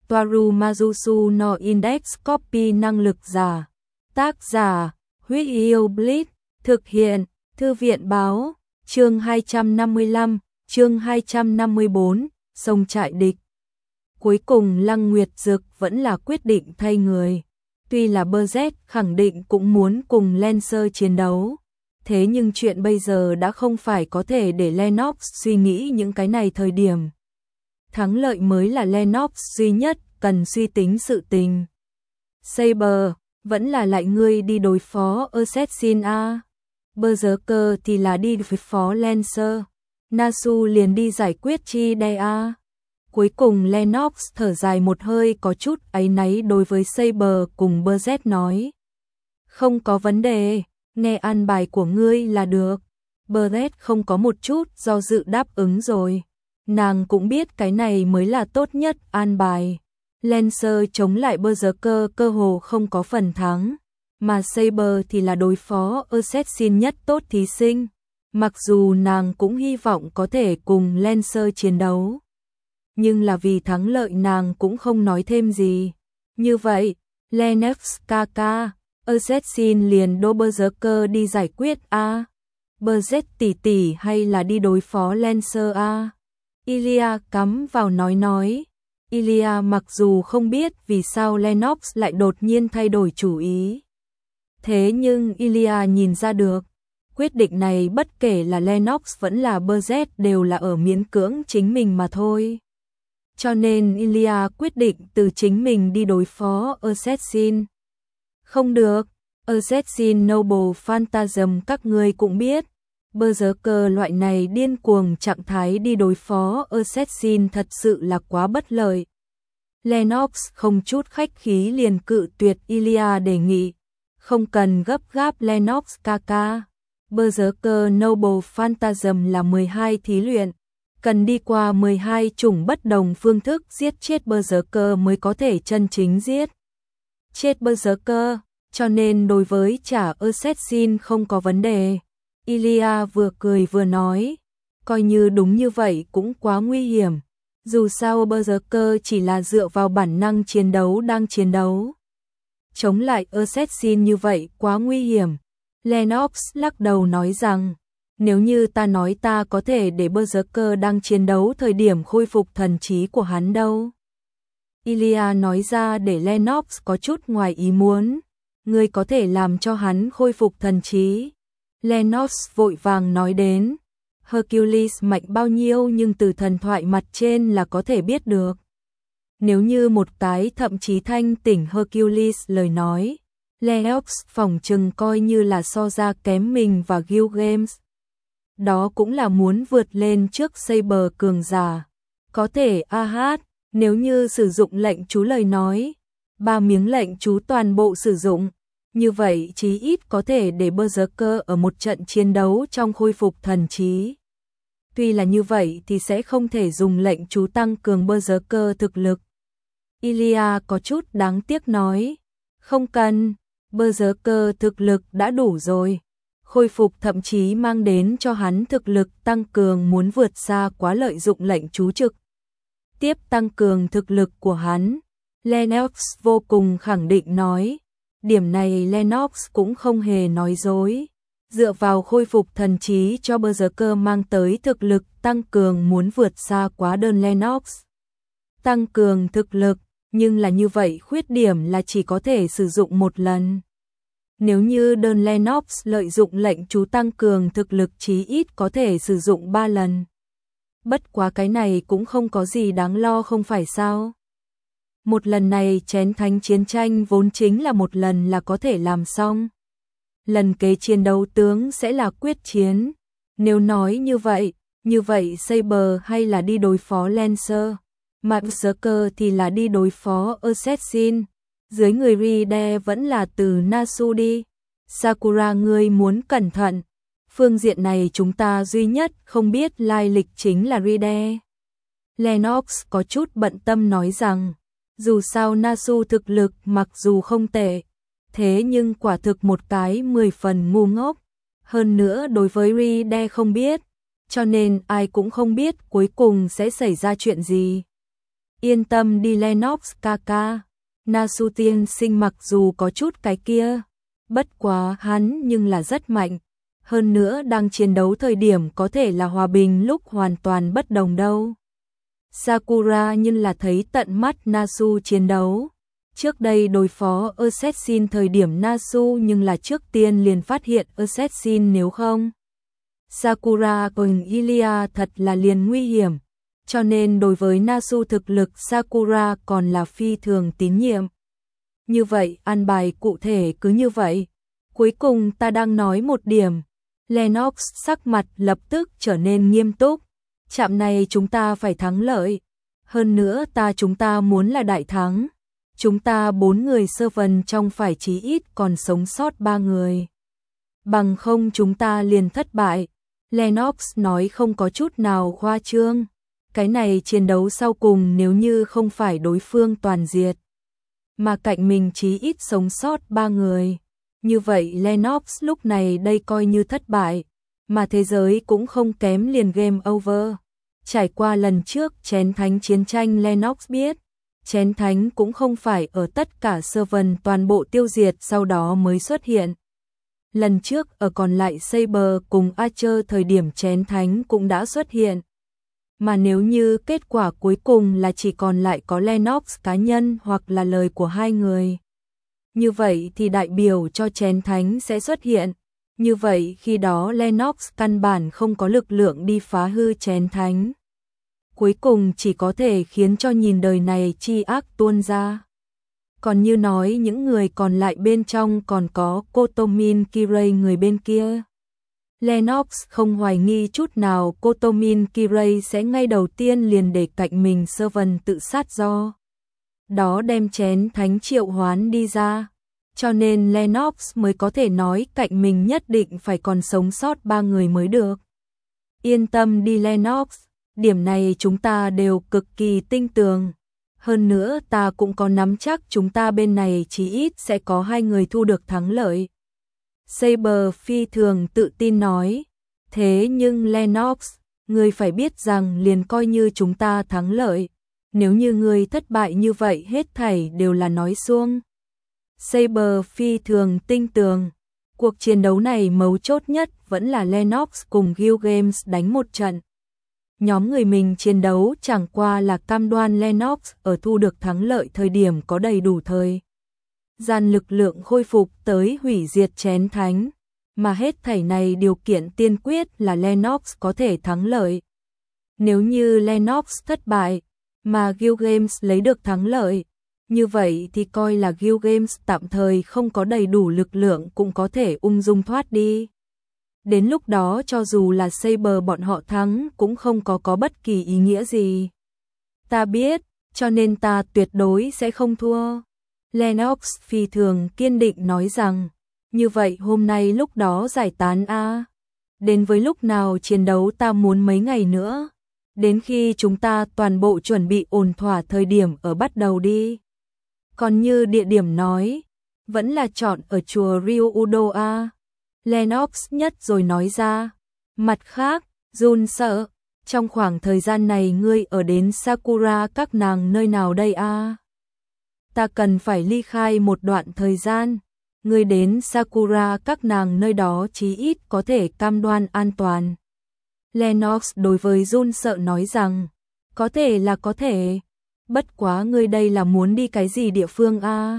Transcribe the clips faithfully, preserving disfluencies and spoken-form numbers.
Toaru Majusu no Index Copy năng lực giả. Tác giả, Huyết Yêu Blitz, thực hiện, Thư viện báo, chương hai trăm năm mươi lăm, chương hai trăm năm mươi bốn, sông trại địch. Cuối cùng Lăng Nguyệt Dực vẫn là quyết định thay người. Tuy là Berserk khẳng định cũng muốn cùng Lancer chiến đấu, thế nhưng chuyện bây giờ đã không phải có thể để Lennox suy nghĩ những cái này thời điểm. Thắng lợi mới là Lennox duy nhất cần suy tính sự tình. Saber, vẫn là lại ngươi đi đối phó Assassin a. Berserker thì là đi đối phó Lancer. Nasu liền đi giải quyết Chi Đe a. Cuối cùng Lennox thở dài một hơi có chút áy náy đối với Saber cùng Berserk nói. Không có vấn đề, nghe an bài của ngươi là được. Berserk không có một chút do dự đáp ứng rồi. Nàng cũng biết cái này mới là tốt nhất an bài. Lancer chống lại Berserker cơ hồ không có phần thắng, mà Saber thì là đối phó Assassin nhất tốt thí sinh. Mặc dù nàng cũng hy vọng có thể cùng Lancer chiến đấu, nhưng là vì thắng lợi nàng cũng không nói thêm gì. Như vậy, Lennox ca ca, Assassin liền đô Berserker đi giải quyết a. Berserk tỷ tỷ hay là đi đối phó Lancer a? Ilya cắm vào nói nói. Ilya mặc dù không biết vì sao Lennox lại đột nhiên thay đổi chủ ý, thế nhưng Ilya nhìn ra được, quyết định này bất kể là Lennox vẫn là Berserk đều là ở miễn cưỡng chính mình mà thôi. Cho nên Ilya quyết định từ chính mình đi đối phó Assassin. Không được, Assassin Noble Phantasm các ngươi cũng biết, Berserker loại này điên cuồng trạng thái đi đối phó Assassin thật sự là quá bất lợi. Lennox không chút khách khí liền cự tuyệt Ilya đề nghị. Không cần gấp gáp Lennox ca ca. Berserker Noble Phantasm là mười hai thí luyện, cần đi qua mười hai chủng bất đồng phương thức giết chết Berserker mới có thể chân chính giết chết Berserker, cho nên đối với trả Assassin không có vấn đề. Ilya vừa cười vừa nói, coi như đúng như vậy cũng quá nguy hiểm. Dù sao Berserker chỉ là dựa vào bản năng chiến đấu đang chiến đấu. Chống lại Assassin như vậy quá nguy hiểm. Lennox lắc đầu nói rằng, nếu như ta nói ta có thể để Berserker đang chiến đấu thời điểm khôi phục thần trí của hắn đâu. Ilya nói ra để Lennox có chút ngoài ý muốn. Ngươi có thể làm cho hắn khôi phục thần trí. Lennox vội vàng nói đến. Hercules mạnh bao nhiêu nhưng từ thần thoại mặt trên là có thể biết được. Nếu như một cái thậm chí thanh tỉnh Hercules lời nói, Lennox phỏng chừng coi như là so ra kém mình và Gilgamesh. Đó cũng là muốn vượt lên trước Saber cường giả. Có thể a hát, nếu như sử dụng lệnh chú lời nói, ba miếng lệnh chú toàn bộ sử dụng, như vậy chí ít có thể để Berserker ở một trận chiến đấu trong khôi phục thần trí. Tuy là như vậy thì sẽ không thể dùng lệnh chú tăng cường Berserker thực lực. Ilya có chút đáng tiếc nói, không cần, Berserker thực lực đã đủ rồi. Khôi phục thậm chí mang đến cho hắn thực lực tăng cường muốn vượt xa quá lợi dụng lệnh chú trực. Tiếp tăng cường thực lực của hắn, Lennox vô cùng khẳng định nói. Điểm này Lennox cũng không hề nói dối. Dựa vào khôi phục thần trí cho Berserker mang tới thực lực tăng cường muốn vượt xa quá đơn Lennox. Tăng cường thực lực, nhưng là như vậy khuyết điểm là chỉ có thể sử dụng một lần. Nếu như đơn Lennox lợi dụng lệnh chú tăng cường thực lực chí ít có thể sử dụng ba lần. Bất quá cái này cũng không có gì đáng lo không phải sao. Một lần này chén thánh chiến tranh vốn chính là một lần là có thể làm xong. Lần kế chiến đấu tướng sẽ là quyết chiến. Nếu nói như vậy, như vậy Saber hay là đi đối phó Lancer, mà Berserker thì là đi đối phó Assassin. Dưới người Ride vẫn là từ Nasu đi. Sakura ngươi muốn cẩn thận. Phương diện này chúng ta duy nhất không biết lai lịch chính là Ride. Lennox có chút bận tâm nói rằng, dù sao Nasu thực lực mặc dù không tệ, thế nhưng quả thực một cái mười phần ngu ngốc. Hơn nữa đối với Ride không biết, cho nên ai cũng không biết cuối cùng sẽ xảy ra chuyện gì. Yên tâm đi Lennox ca ca. Nasu tiên sinh mặc dù có chút cái kia, bất quá hắn nhưng là rất mạnh. Hơn nữa đang chiến đấu thời điểm có thể là hòa bình lúc hoàn toàn bất đồng đâu. Sakura nhưng là thấy tận mắt Nasu chiến đấu. Trước đây đối phó Assassin thời điểm Nasu nhưng là trước tiên liền phát hiện Assassin nếu không. Sakura cùng Ilia thật là liền nguy hiểm. Cho nên đối với Nasu thực lực Sakura còn là phi thường tín nhiệm. Như vậy, an bài cụ thể cứ như vậy. Cuối cùng ta đang nói một điểm. Lennox sắc mặt lập tức trở nên nghiêm túc. Trạm này chúng ta phải thắng lợi. Hơn nữa ta chúng ta muốn là đại thắng. Chúng ta bốn người sơ vần trong phải chí ít còn sống sót ba người. Bằng không chúng ta liền thất bại. Lennox nói không có chút nào khoa trương. Cái này chiến đấu sau cùng nếu như không phải đối phương toàn diệt, mà cạnh mình chí ít sống sót ba người. Như vậy Lennox lúc này đây coi như thất bại, mà thế giới cũng không kém liền game over. Trải qua lần trước chén thánh chiến tranh Lennox biết, chén thánh cũng không phải ở tất cả server toàn bộ tiêu diệt sau đó mới xuất hiện. Lần trước ở còn lại Saber cùng Archer thời điểm chén thánh cũng đã xuất hiện. Mà nếu như kết quả cuối cùng là chỉ còn lại có Lennox cá nhân hoặc là lời của hai người, như vậy thì đại biểu cho chén thánh sẽ xuất hiện. Như vậy khi đó Lennox căn bản không có lực lượng đi phá hư chén thánh. Cuối cùng chỉ có thể khiến cho nhìn đời này chi ác tuôn ra. Còn như nói những người còn lại bên trong còn có Kotomin Kirei người bên kia. Lennox không hoài nghi chút nào Kotomin Kirei sẽ ngay đầu tiên liền để cạnh mình servant tự sát do đó đem chén thánh triệu hoán đi ra. Cho nên Lennox mới có thể nói cạnh mình nhất định phải còn sống sót ba người mới được. Yên tâm đi Lennox, điểm này chúng ta đều cực kỳ tinh tường. Hơn nữa ta cũng có nắm chắc chúng ta bên này chí ít sẽ có hai người thu được thắng lợi. Saber phi thường tự tin nói. Thế nhưng Lennox, ngươi phải biết rằng liền coi như chúng ta thắng lợi, nếu như ngươi thất bại như vậy hết thảy đều là nói suông. Saber phi thường tinh tường. Cuộc chiến đấu này mấu chốt nhất vẫn là Lennox cùng Guild Games đánh một trận. Nhóm người mình chiến đấu chẳng qua là cam đoan Lennox ở thu được thắng lợi thời điểm có đầy đủ thời gian lực lượng khôi phục tới hủy diệt chén thánh, mà hết thảy này điều kiện tiên quyết là Lennox có thể thắng lợi. Nếu như Lennox thất bại, mà Guild Games lấy được thắng lợi, như vậy thì coi là Guild Games tạm thời không có đầy đủ lực lượng cũng có thể ung dung thoát đi. Đến lúc đó cho dù là Saber bọn họ thắng cũng không có có bất kỳ ý nghĩa gì. Ta biết, cho nên ta tuyệt đối sẽ không thua. Lennox phi thường kiên định nói rằng, như vậy hôm nay lúc đó giải tán a. Đến với lúc nào chiến đấu ta muốn mấy ngày nữa. Đến khi chúng ta toàn bộ chuẩn bị ổn thỏa thời điểm ở bắt đầu đi. Còn như địa điểm nói, vẫn là chọn ở chùa Ryuudo a. Lennox nhất rồi nói ra. Mặt khác, Jun sợ, trong khoảng thời gian này ngươi ở đến Sakura các nàng nơi nào đây a? Ta cần phải ly khai một đoạn thời gian. Ngươi đến Sakura các nàng nơi đó chí ít có thể cam đoan an toàn. Lennox đối với Jun sợ nói rằng, có thể là có thể. Bất quá ngươi đây là muốn đi cái gì địa phương a?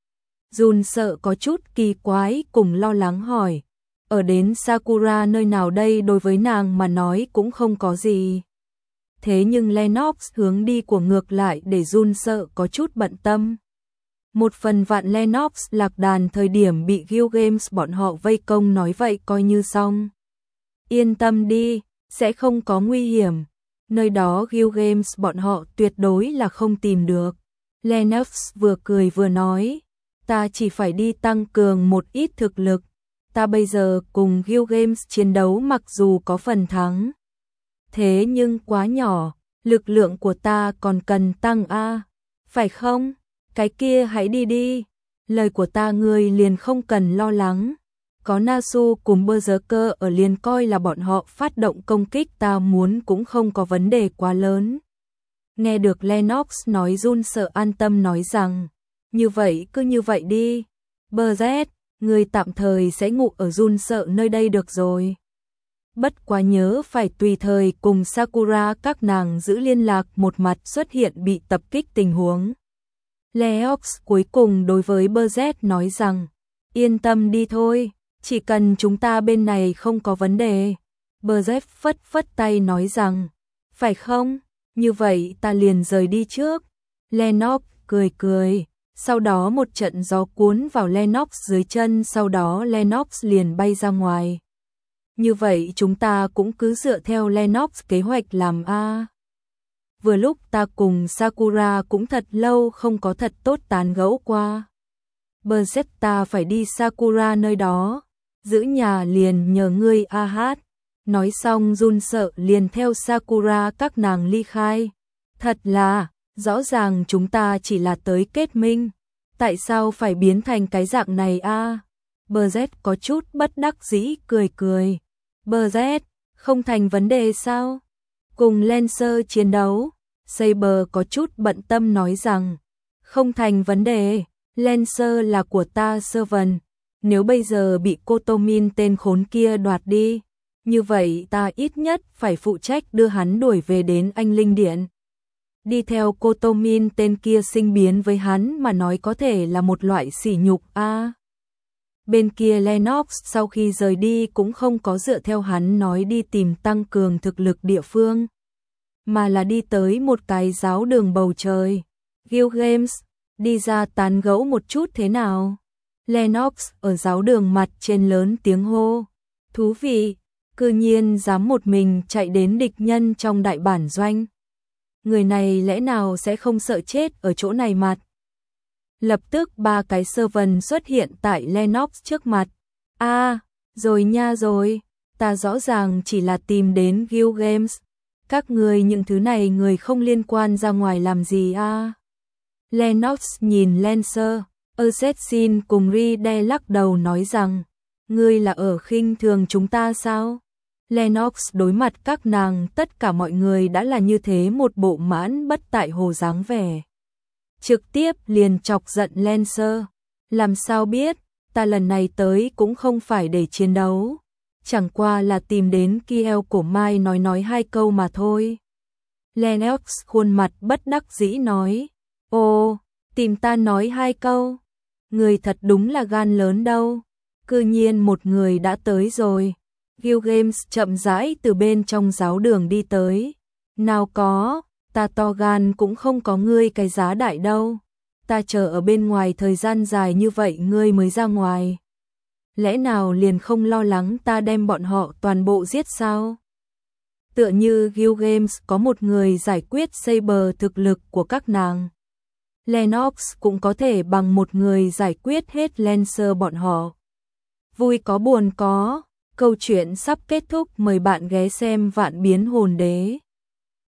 Jun sợ có chút kỳ quái cùng lo lắng hỏi. Ở đến Sakura nơi nào đây đối với nàng mà nói cũng không có gì. Thế nhưng Lennox hướng đi của ngược lại để Jun sợ có chút bận tâm. Một phần vạn Lennox lạc đàn thời điểm bị Guild Games bọn họ vây công nói vậy coi như xong. Yên tâm đi, sẽ không có nguy hiểm. Nơi đó Guild Games bọn họ tuyệt đối là không tìm được. Lennox vừa cười vừa nói, ta chỉ phải đi tăng cường một ít thực lực. Ta bây giờ cùng Guild Games chiến đấu mặc dù có phần thắng, thế nhưng quá nhỏ, lực lượng của ta còn cần tăng a, phải không? Cái kia hãy đi đi, lời của ta ngươi liền không cần lo lắng. Có Nasu cùng Berserker ở liền coi là bọn họ phát động công kích ta muốn cũng không có vấn đề quá lớn. Nghe được Lennox nói run sợ an tâm nói rằng, như vậy cứ như vậy đi. Brzz, người tạm thời sẽ ngủ ở run sợ nơi đây được rồi. Bất quá nhớ phải tùy thời cùng Sakura các nàng giữ liên lạc, một mặt xuất hiện bị tập kích tình huống. Leox cuối cùng đối với Brzz nói rằng, yên tâm đi thôi, chỉ cần chúng ta bên này không có vấn đề. Brzz phất phất tay nói rằng, phải không, như vậy ta liền rời đi trước. Lennox cười cười, sau đó một trận gió cuốn vào Lennox dưới chân, sau đó Lennox liền bay ra ngoài. Như vậy chúng ta cũng cứ dựa theo Lennox kế hoạch làm a. Vừa lúc ta cùng Sakura cũng thật lâu không có thật tốt tán gẫu qua. Brzz ta phải đi Sakura nơi đó, giữ nhà liền nhờ ngươi a hát. Nói xong run sợ liền theo Sakura các nàng ly khai. Thật là, rõ ràng chúng ta chỉ là tới kết minh, tại sao phải biến thành cái dạng này a? Brzz có chút bất đắc dĩ cười cười. Brzz, không thành vấn đề sao? Cùng Lancer chiến đấu, Saber có chút bận tâm nói rằng, không thành vấn đề, Lancer là của ta servant, nếu bây giờ bị Kotomin tên khốn kia đoạt đi, như vậy ta ít nhất phải phụ trách đưa hắn đuổi về đến Anh Linh Điện. Đi theo Kotomin tên kia sinh biến với hắn mà nói có thể là một loại sỉ nhục a. À, bên kia Lennox sau khi rời đi cũng không có dựa theo hắn nói đi tìm tăng cường thực lực địa phương, mà là đi tới một cái giáo đường bầu trời. Guild Games, đi ra tán gẫu một chút thế nào? Lennox ở giáo đường mặt trên lớn tiếng hô. Thú vị, cư nhiên dám một mình chạy đến địch nhân trong đại bản doanh. Người này lẽ nào sẽ không sợ chết ở chỗ này mặt? Lập tức ba cái servant xuất hiện tại Lennox trước mặt. A, à, rồi nha rồi, ta rõ ràng chỉ là tìm đến Guild Games. Các người những thứ này người không liên quan ra ngoài làm gì a? À? Lennox nhìn Lancer, Assassin cùng Ride lắc đầu nói rằng, ngươi là ở khinh thường chúng ta sao? Lennox đối mặt các nàng tất cả mọi người đã là như thế một bộ mãn bất tại hồ dáng vẻ. Trực tiếp liền chọc giận Lancer. Làm sao biết, ta lần này tới cũng không phải để chiến đấu. Chẳng qua là tìm đến Kiel cổ Mai nói nói hai câu mà thôi. Lennox khuôn mặt bất đắc dĩ nói. Ồ, tìm ta nói hai câu. Người thật đúng là gan lớn đâu. Cư nhiên một người đã tới rồi. Guild Games chậm rãi từ bên trong giáo đường đi tới. Nào có, ta to gan cũng không có ngươi cái giá đại đâu. Ta chờ ở bên ngoài thời gian dài như vậy ngươi mới ra ngoài. Lẽ nào liền không lo lắng ta đem bọn họ toàn bộ giết sao? Tựa như Guild Games có một người giải quyết Saber thực lực của các nàng. Lennox cũng có thể bằng một người giải quyết hết Lancer bọn họ. Vui có buồn có, câu chuyện sắp kết thúc, mời bạn ghé xem Vạn Biến Hồn Đế.